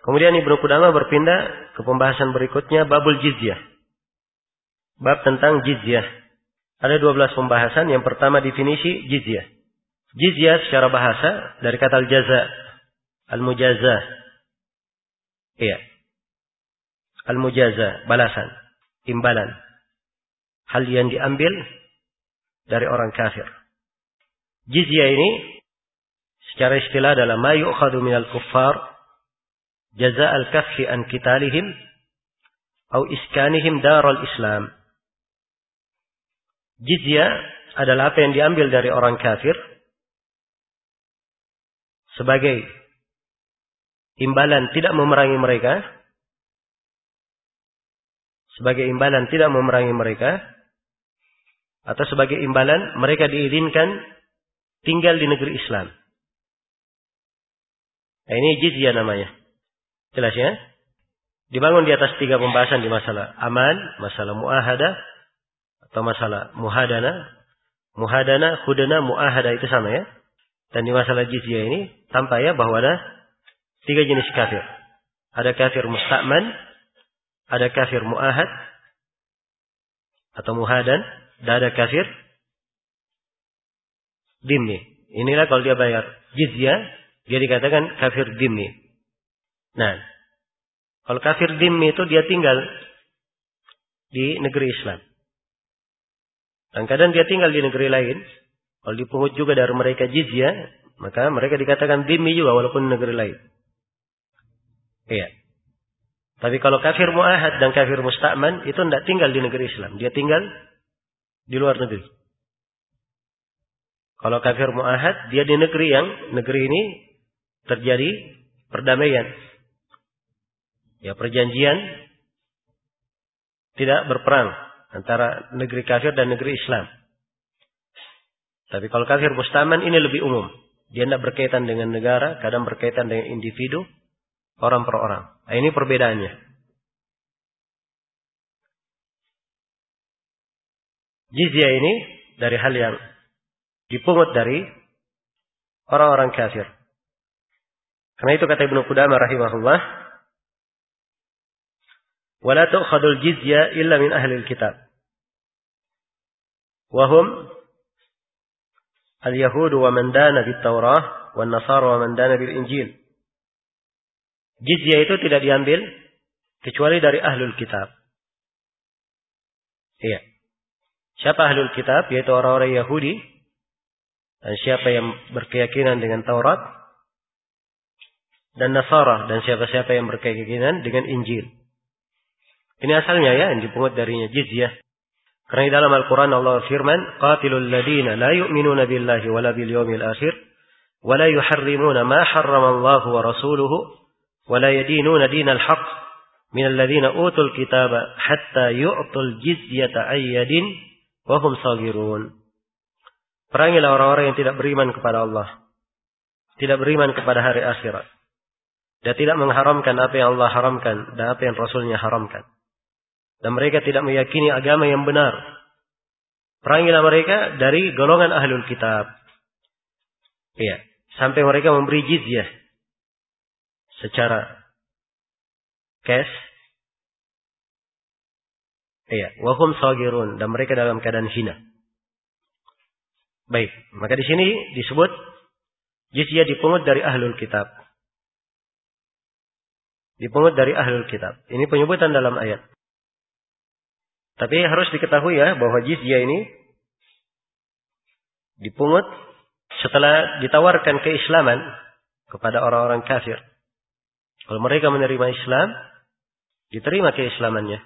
Kemudian Ibnu Qudamah berpindah ke pembahasan berikutnya, babul jizyah. Bab tentang jizyah. Ada 12 pembahasan. Yang pertama definisi jizyah. Jizyah secara bahasa dari kata al-jaza, al-mujazah. Iya. Al-mujazah, balasan, imbalan. Hal yang diambil dari orang kafir. Jizyah ini secara istilah adalah ma yu'khadhu minal kuffar jaza'al kaffi an qitalihim au iskanihim darul Islam. Jizyah adalah apa yang diambil dari orang kafir sebagai imbalan tidak memerangi mereka, sebagai imbalan tidak memerangi mereka, atau sebagai imbalan mereka diizinkan tinggal di negeri Islam. Nah, ini jizyah namanya. Jelas ya? Dibangun di atas 3 pembahasan di masalah aman, masalah muahadah, atau masalah muhadana. Muhadana, hudana, muahadah itu sama ya. Dan di masalah jizyah ini tampak ya bahwa ada 3 jenis kafir. Ada kafir musta'man, ada kafir muahad atau muhadan, dan ada kafir dhimmi. Inilah kalau dia bayar jizyah, dia dikatakan kafir dhimmi. Nah, kalau kafir dhimmi itu dia tinggal di negeri Islam. Dan kadang dia tinggal di negeri lain. Kalau dipungut juga dari mereka jizyah, maka mereka dikatakan dhimmi juga walaupun negeri lain. Iya. Tapi kalau kafir muahad dan kafir musta'man itu tidak tinggal di negeri Islam. Dia tinggal di luar negeri. Kalau kafir muahad, dia di negeri ini terjadi perdamaian. Ya, perjanjian tidak berperang antara negeri kafir dan negeri Islam. Tapi kalau kafir musta'man ini lebih umum. Dia tidak berkaitan dengan negara, kadang berkaitan dengan individu, orang per orang. Nah, ini perbedaannya. Jizyah ini dari hal yang dipungut dari orang-orang kafir. Karena itu kata Ibnu Qudamah rahimahullah, "Wala tu'khadul jizya illa min ahlil kitab. Wa hum al-yahud wa man dana bit-Taurah wan Nasara wa man dana bil-Injil." Jizyah itu tidak diambil kecuali dari ahlul kitab. Iya. Siapa ahlul kitab? Yaitu orang-orang Yahudi. Dan siapa yang berkeyakinan dengan Taurat dan Nasara, dan siapa-siapa yang berkeyakinan dengan Injil. Ini asalnya ya, yang dipungut darinya jizyah. Karena di dalam Al-Quran Allah firman, "Qatilul ladina la yu'minuna billahi wala bil yawmil akhir, wala yuharrimuna ma harrama Allah wa rasuluhu, wala yadinuna dinal haqq minal ladina utul kitaba hatta yu'tul jizyata ayyadin wa hum saghirun." Perangilah orang-orang yang tidak beriman kepada Allah, tidak beriman kepada hari akhirat, dan tidak mengharamkan apa yang Allah haramkan dan apa yang Rasulnya haramkan. Dan mereka tidak meyakini agama yang benar. Perangilah mereka dari golongan ahlul kitab. Iya, sampai mereka memberi jizyah secara cash. Iya, wa hum saghirun, dan mereka dalam keadaan hina. Baik, maka di sini disebut jizyah dipungut dari ahlul kitab. Dipungut dari ahlul kitab. Ini penyebutan dalam ayat. Tapi harus diketahui ya bahwa jizyah ini dipungut setelah ditawarkan keislaman kepada orang-orang kafir. Kalau mereka menerima Islam, diterima keislamannya.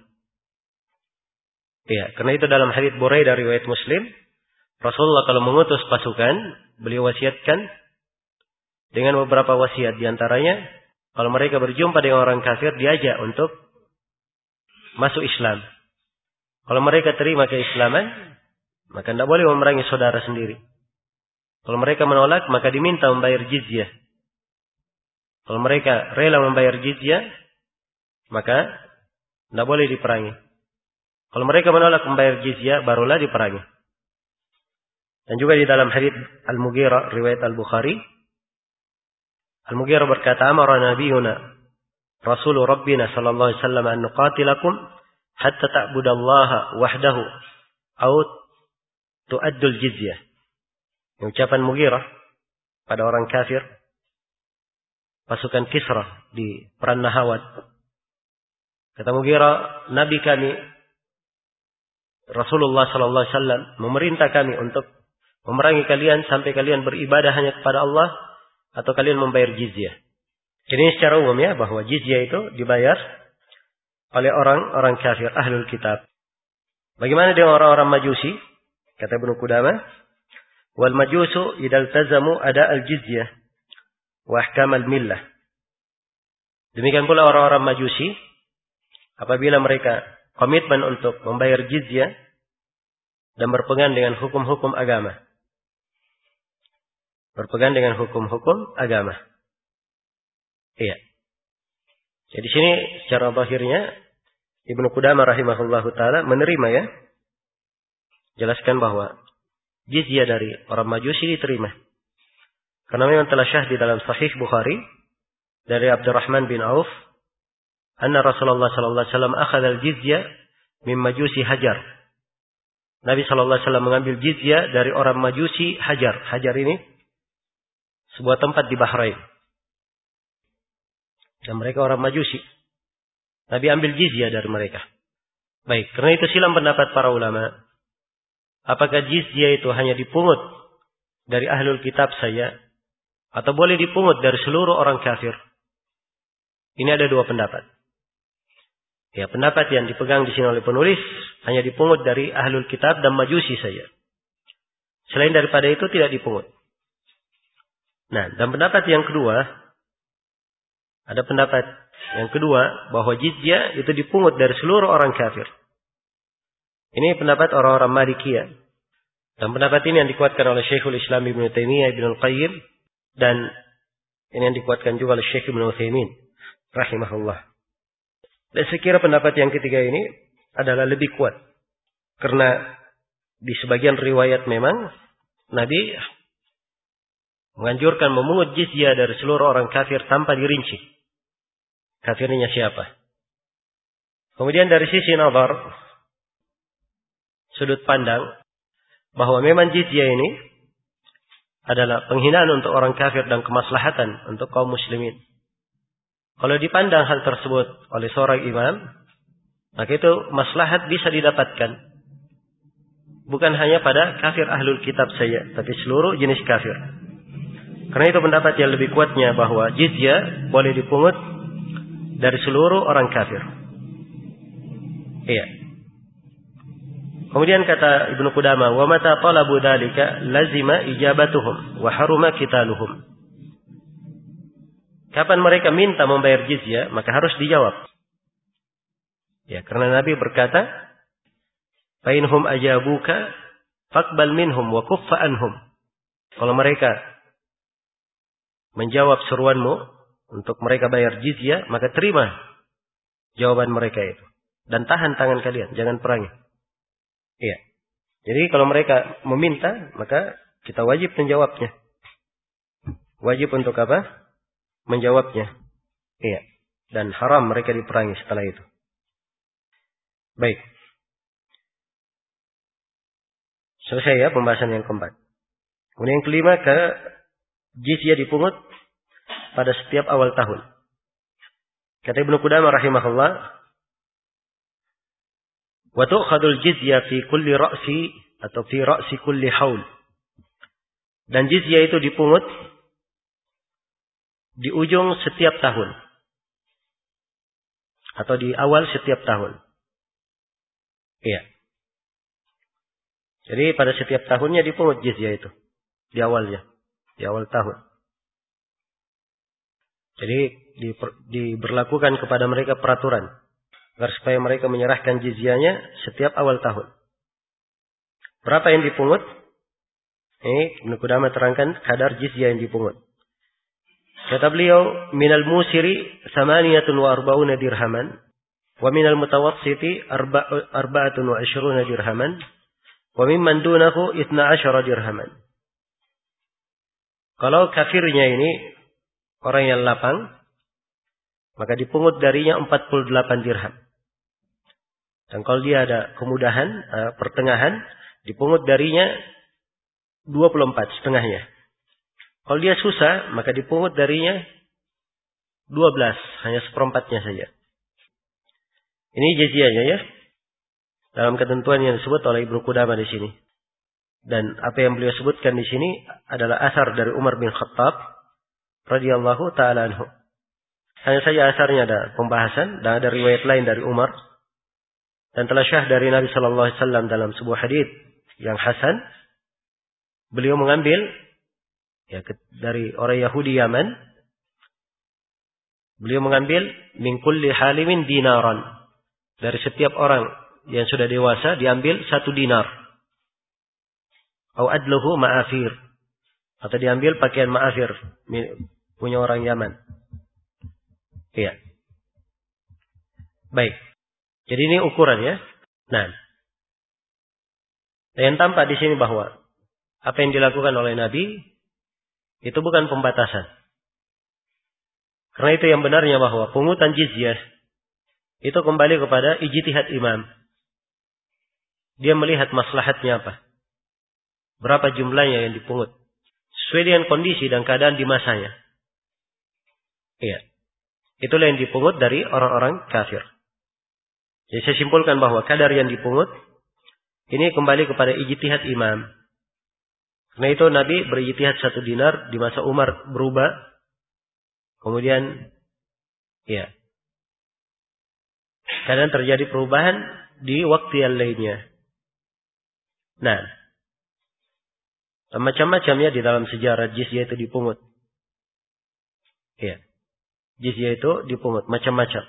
Ya, karena itu dalam hadits Buraidah riwayat Muslim, Rasulullah kalau mengutus pasukan, beliau wasiatkan dengan beberapa wasiat. Di antaranya, kalau mereka berjumpa dengan orang kafir, diajak untuk masuk Islam. Kalau mereka terima keislaman, maka tidak boleh memerangi saudara sendiri. Kalau mereka menolak, maka diminta membayar jizyah. Kalau mereka rela membayar jizyah, maka tidak boleh diperangi. Kalau mereka menolak membayar jizyah, barulah diperangi. Dan juga di dalam hadits Al-Mughirah riwayat Al-Bukhari, Al-Mughirah berkata, "Amara nabiyuna Rasul Rabbina sallallahu alaihi wasallam an nuqatilakum hatta ta'budallaha wahdahu au tu'addul jizyah. Ucapan Mughirah pada orang kafir, pasukan Kisra di perang Nahawat. Kata Mughirah, Nabi kami Rasulullah sallallahu alaihi wasallam memerintah kami untuk memerangi kalian sampai kalian beribadah hanya kepada Allah atau kalian membayar jizyah. Ini secara umum ya, bahwa jizyah itu dibayar oleh orang-orang kafir ahlul kitab. Bagaimana dengan orang-orang Majusi? Kata Ibnu Qudamah, wal majusu idal tazamu ada al jizyah wa ahkam al millah. Demikian pula orang-orang Majusi apabila mereka komitmen untuk membayar jizyah dan berpegang dengan hukum-hukum agama. Berpegang dengan hukum-hukum agama. Iya. Jadi sini secara zahirnya Ibnu Qudamah rahimahullahu taala menerima ya. Jelaskan bahwa jizyah dari orang Majusi diterima. Karena memang telah syahid di dalam Sahih Bukhari dari Abdurrahman bin Auf, anna Rasulullah sallallahu alaihi wasallam akhadha al-jizyah min Majusi Hajar. Nabi sallallahu alaihi wasallam mengambil jizyah dari orang Majusi Hajar. Hajar ini sebuah tempat di Bahrain. Dan mereka orang Majusi. Nabi ambil jizyah dari mereka. Baik, karena itu silam pendapat para ulama. Apakah jizyah itu hanya dipungut dari ahlul kitab saja, atau boleh dipungut dari seluruh orang kafir? Ini ada dua pendapat. Ya, pendapat yang dipegang di sini oleh penulis hanya dipungut dari ahlul kitab dan Majusi saja. Selain daripada itu tidak dipungut. Nah, dan pendapat yang kedua, ada pendapat yang kedua bahwa jizyah itu dipungut dari seluruh orang kafir. Ini pendapat orang-orang Malikiyah. Dan pendapat ini yang dikuatkan oleh Syekhul Islam Ibnu Taimiyah Ibnu Al-Qayyim, dan ini yang dikuatkan juga oleh Syekh Ibnu Utsaimin rahimahullah. Dan saya kira pendapat yang ketiga ini adalah lebih kuat. Karena di sebagian riwayat memang Nabi menganjurkan memungut jizyah dari seluruh orang kafir tanpa dirinci kafirnya siapa. Kemudian dari sisi nazar, sudut pandang, bahwa memang jizyah ini adalah penghinaan untuk orang kafir dan kemaslahatan untuk kaum muslimin. Kalau dipandang hal tersebut oleh seorang imam, maka itu maslahat bisa didapatkan. Bukan hanya pada kafir ahlul kitab saja, tapi seluruh jenis kafir. Karena itu pendapat yang lebih kuatnya bahwa jizyah boleh dipungut dari seluruh orang kafir. Iya. Kemudian kata Ibnu Qudamah, wa mata talabu dzalika lazima ijabatuhum wa haruma qitaluhum. Kapan mereka minta membayar jizyah, maka harus dijawab. Ya, karena Nabi berkata, fa inhum ajabuka faqbal minhum wa kuffa anhum. Kalau mereka menjawab seruanmu untuk mereka bayar jizyah, maka terima jawaban mereka itu. Dan tahan tangan kalian, jangan perangi. Iya. Jadi kalau mereka meminta, maka kita wajib menjawabnya. Wajib untuk apa? Menjawabnya. Iya. Dan haram mereka diperangi setelah itu. Baik. Selesai ya pembahasan yang keempat. Kemudian yang kelima, jizyah dipungut pada setiap awal tahun. Kata Ibnu Qudamah rahimahullah, wa tu'khadul jizyah fi kulli ra'si atau fi ra'si kulli haul. Dan jizyah itu dipungut di ujung setiap tahun atau di awal setiap tahun. Iya. Jadi pada setiap tahunnya dipungut jizyah itu di awalnya, di awal tahun. Jadi diberlakukan kepada mereka peraturan agar supaya mereka menyerahkan jizyahnya setiap awal tahun. Berapa yang dipungut? Ini Ibnu Qudamah terangkan kadar jizyah yang dipungut. Kata beliau, minal musiri 48 dirhaman, wa minal mutawassiti 24 dirhaman, wa mimman dunahu 12 dirhaman. Kalau kafirnya ini orang yang lapang, maka dipungut darinya 48 dirham. Dan kalau dia ada kemudahan, pertengahan, dipungut darinya 24 setengahnya. Kalau dia susah, maka dipungut darinya 12, hanya seperempatnya saja. Ini jizyahnya ya. Dalam ketentuan yang disebut oleh Ibnu Qudamah di sini. Dan apa yang beliau sebutkan di sini adalah asar dari Umar bin Khattab radhiyallahu taala anhu. Hanya saja asarnya ada pembahasan dan ada riwayat lain dari Umar dan telah syah dari Nabi sallallahu alaihi wasallam dalam sebuah hadis yang hasan. Beliau mengambil ya dari orang Yahudi Yaman. Beliau mengambil min kulli halimin dinaran. Dari setiap orang yang sudah dewasa diambil 1 dinar. Au adluhu ma'afir. Atau diambil pakaian ma'afir punya orang Yaman. Iya. Baik. Jadi ini ukuran ya. Nah. Yang tampak di sini bahwa apa yang dilakukan oleh Nabi itu bukan pembatasan. Karena itu yang benarnya bahwa pungutan jizyah itu kembali kepada ijtihad imam. Dia melihat maslahatnya apa. Berapa jumlahnya yang dipungut. Sesuai dengan kondisi dan keadaan di masanya. Iya. Itulah yang dipungut dari orang-orang kafir. Jadi saya simpulkan bahwa kadar yang dipungut ini kembali kepada ijtihad imam. Karena itu Nabi berijtihad 1 dinar, di masa Umar berubah. Kemudian ya. Kadang terjadi perubahan di waktu yang lainnya. Nah, macam-macam ya di dalam sejarah jizyah itu dipungut. Ya. Jizyah itu dipungut macam-macam.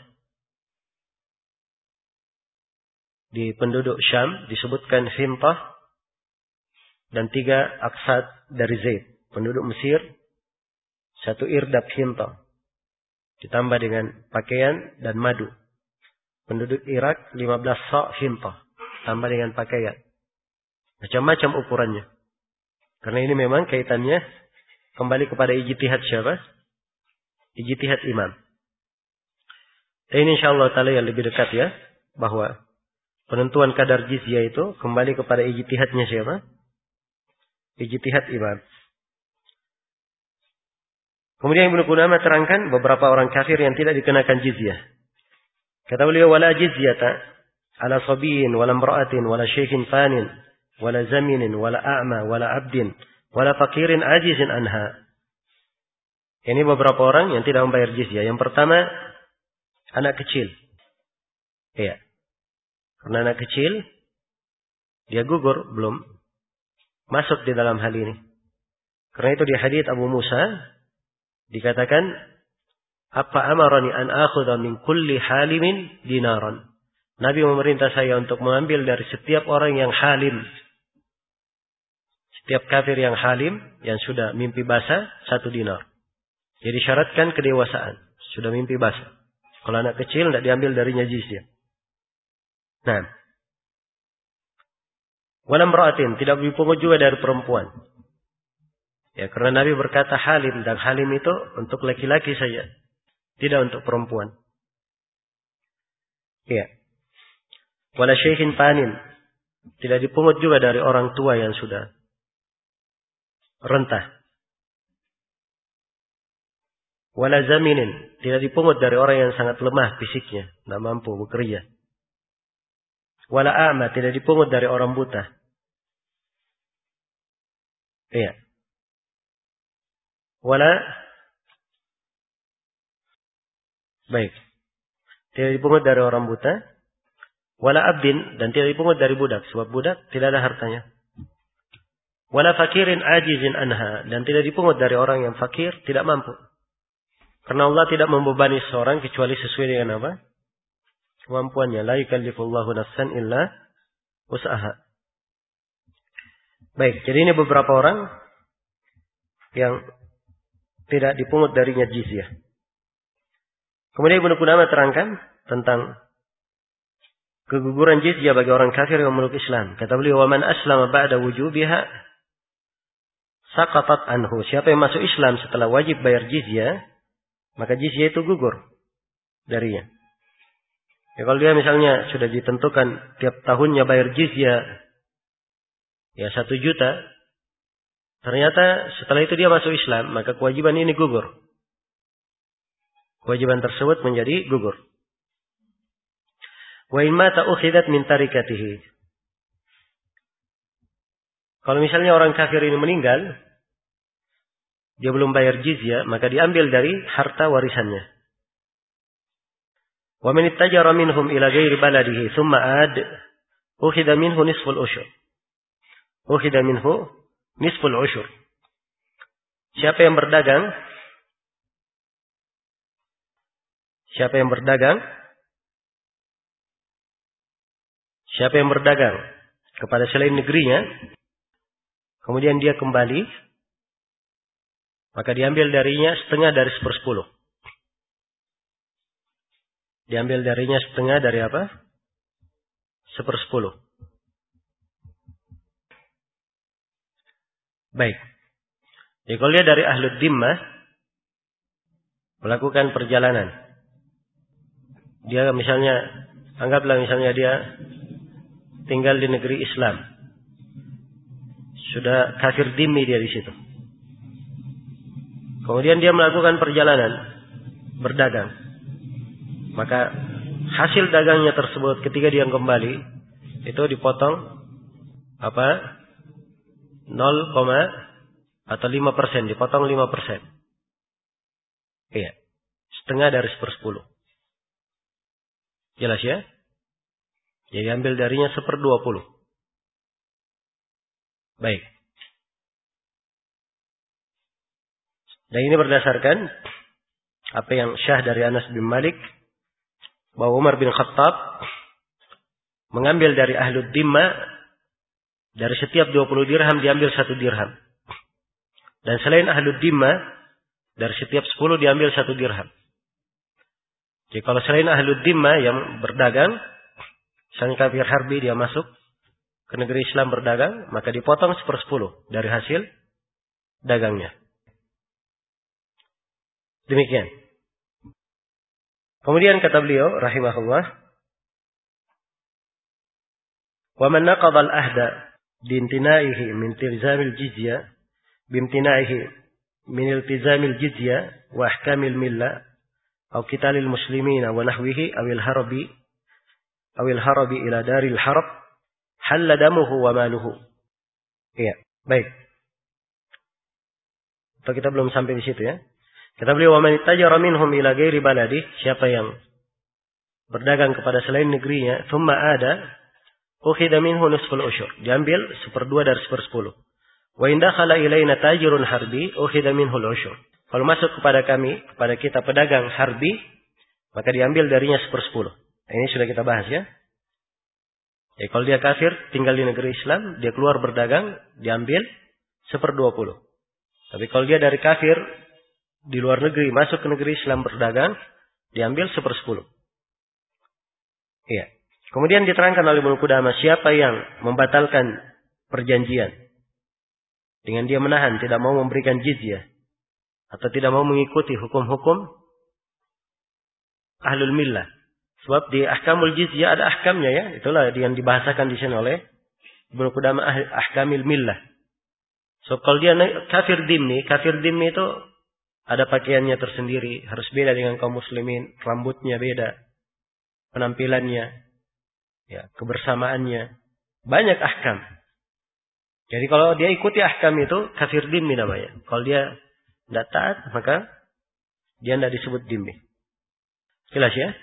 Di penduduk Syam disebutkan hintah dan 3 aksad dari Zaid. Penduduk Mesir 1 irdab hintah. Ditambah dengan pakaian dan madu. Penduduk Irak 15 sa' hintah. Tambah dengan pakaian. Macam-macam ukurannya. Karena ini memang kaitannya kembali kepada ijtihad siapa? Ijtihad imam. Dan ini insyaallah ta'ala yang lebih dekat ya. Bahwa penentuan kadar jizyah itu kembali kepada ijtihadnya siapa? Ijtihad imam. Kemudian Ibnu Qudamah terangkan beberapa orang kafir yang tidak dikenakan jizyah. Kata beliau, wala jizyata ala sabiyin, wala imra'atin, wala syekhin fanin, wala zaminin, wala a'ma, wala abdin, wala fakirin ajizin anha. Ini beberapa orang yang tidak membayar jizyah. Yang pertama, anak kecil. Iya. Karena anak kecil, dia gugur, belum masuk di dalam hal ini. Karena itu di hadits Abu Musa, dikatakan, apa amarani an akhudha min kulli halimin dinaran. Nabi memerintah saya untuk mengambil dari setiap orang yang halim. Setiap kafir yang halim, yang sudah mimpi basah, 1 dinar. Jadi syaratkan kedewasaan. Sudah mimpi basah. Kalau anak kecil, tidak diambil darinya jizyah. Nah. Wala imra'atin, tidak dipungut juga dari perempuan. Ya, karena Nabi berkata halim, dan halim itu untuk laki-laki saja. Tidak untuk perempuan. Ya. Wala syekhin panin. Tidak dipungut juga dari orang tua yang sudah rentah. Wala zaminin. Tidak dipungut dari orang yang sangat lemah fisiknya. Tidak mampu bekerja. Wala a'ma. Tidak dipungut dari orang buta. Iya. Baik. Tidak dipungut dari orang buta. Wala abdin. Dan tidak dipungut dari budak. Sebab budak tidak ada hartanya. Wala fakirin ajizin anha. Dan tidak dipungut dari orang yang fakir. Tidak mampu. Karena Allah tidak membebani seorang. Kecuali sesuai dengan apa? Kemampuannya. La yukallifullahu nafsan illa usaha. Baik. Jadi ini beberapa orang. Yang tidak dipungut darinya jizyah. Kemudian Ibnu Qudamah terangkan tentang keguguran jizyah bagi orang kafir yang memeluk Islam. Kata beliau, "Wa man aslama ba'da wujubiha saqatat anhu." Siapa yang masuk Islam setelah wajib bayar jizyah, maka jizyah itu gugur. darinya. Ya kalau dia misalnya sudah ditentukan tiap tahunnya bayar jizyah ya 1 juta, ternyata setelah itu dia masuk Islam, maka kewajiban ini gugur. Kewajiban tersebut menjadi gugur. Wa in mata ukhidat min tarikatihi. Kalau misalnya orang kafir ini meninggal, dia belum bayar jizyah, maka diambil dari harta warisannya. Wa man ittajara minhum ila ghairi baladihi thumma ad ukhida minhu nisful ushur. Ukhida minhu nisful ushur. Siapa yang berdagang kepada selain negerinya, kemudian dia kembali, maka diambil darinya setengah dari 1/10. Diambil darinya setengah dari apa? 1/10. Baik. Jadi kalau dia dari ahlud dhimmah, melakukan perjalanan. Dia misalnya, anggaplah misalnya dia tinggal di negeri Islam. Sudah kafir dhimmi dia di situ. Kemudian dia melakukan perjalanan, berdagang. Maka hasil dagangnya tersebut ketika dia kembali, itu dipotong 5%, dipotong 5%. Iya. Setengah dari 1/10. Jelas ya? Jadi ambil darinya 1/20. Baik. Dan ini berdasarkan apa yang syah dari Anas bin Malik, bahwa Umar bin Khattab mengambil dari ahlud dhimmah, dari setiap 20 dirham diambil 1 dirham. Dan selain ahlud dhimmah, dari setiap 10 diambil 1 dirham. Jadi kalau selain ahlud dhimmah yang berdagang, misalnya kafir harbi dia masuk ke negeri Islam berdagang, maka dipotong 1/10 dari hasil dagangnya. Demikian. Kemudian kata beliau rahimahullah, wa man naqadha al-ahda biimtinaihi min iltizamil jizya biimtinaihi min iltizamil jizya wa ahkamil millah aw qitalil muslimina wa nahwihi awil harabi ila daril harb halla damuhu wa maluhu. Iya, baik. Atau kita belum sampai di situ ya. Kata beliau, wa man ittajara minhum ila ghairi baladi, siapa yang berdagang kepada selain negerinya, thumma ada ukhida minhu nisful ushur, diambil 1/2 dari 1/10. Wa in dakhala ilaina tajirun harbi ukhida minhu al-ushur. Kalau masuk kepada kami, kepada kita pedagang harbi, maka diambil darinya 1/10. Ini sudah kita bahas ya. Ya, kalau dia kafir, tinggal di negeri Islam, dia keluar berdagang, diambil 1/20. Tapi kalau dia dari kafir, di luar negeri, masuk ke negeri Islam berdagang, diambil 1/10. Iya. Kemudian diterangkan oleh Ibnu Qudamah, siapa yang membatalkan perjanjian dengan dia menahan, tidak mau memberikan jizyah, atau tidak mau mengikuti hukum-hukum ahlul millah. Sebab di ahkamul jizyah ada ahkamnya ya. Itulah yang dibahasakan di sini oleh Ibnu Qudamah, ahkamil millah. So kalau dia kafir dhimmi itu ada pakaiannya tersendiri, harus beda dengan kaum muslimin, rambutnya beda, penampilannya, ya, kebersamaannya, banyak ahkam. Jadi kalau dia ikuti ahkam itu kafir dhimmi namanya. Kalau dia tidak taat, maka dia tidak disebut dhimmi. Jelas ya?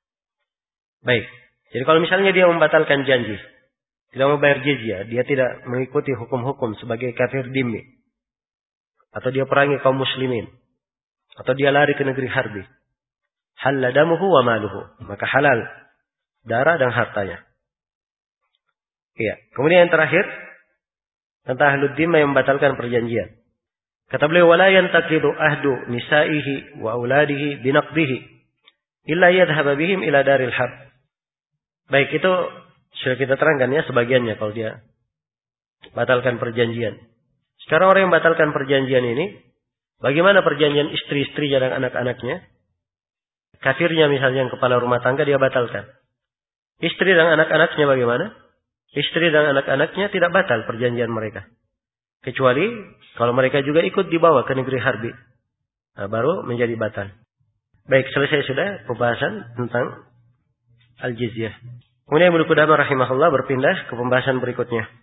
Baik. Jadi kalau misalnya dia membatalkan janji, tidak mau bayar jizyah, dia tidak mengikuti hukum-hukum sebagai kafir dhimmi, atau dia perangi kaum muslimin, atau dia lari ke negeri harbi, halla damuhu wa maluhu, maka halal darah dan hartanya. Iya. Kemudian yang terakhir tentang ahlud dhimmah yang membatalkan perjanjian. Kata beliau, wala yantaqidu ahdu nisaihi wa auladihi binaqdihi illa yadhhab bihim ila daril harb. Baik, itu sudah kita terangkan ya sebagiannya kalau dia batalkan perjanjian. Sekarang orang yang batalkan perjanjian ini, bagaimana perjanjian istri-istrinya dan anak-anaknya? Kafirnya misalnya yang kepala rumah tangga dia batalkan. Istri dan anak-anaknya bagaimana? Istri dan anak-anaknya tidak batal perjanjian mereka. Kecuali kalau mereka juga ikut dibawa ke negeri harbi. Nah, baru menjadi batal. Baik, selesai sudah pembahasan tentang al-jizyah. Kemudian Ibnu Qudamah rahimahullah berpindah ke pembahasan berikutnya.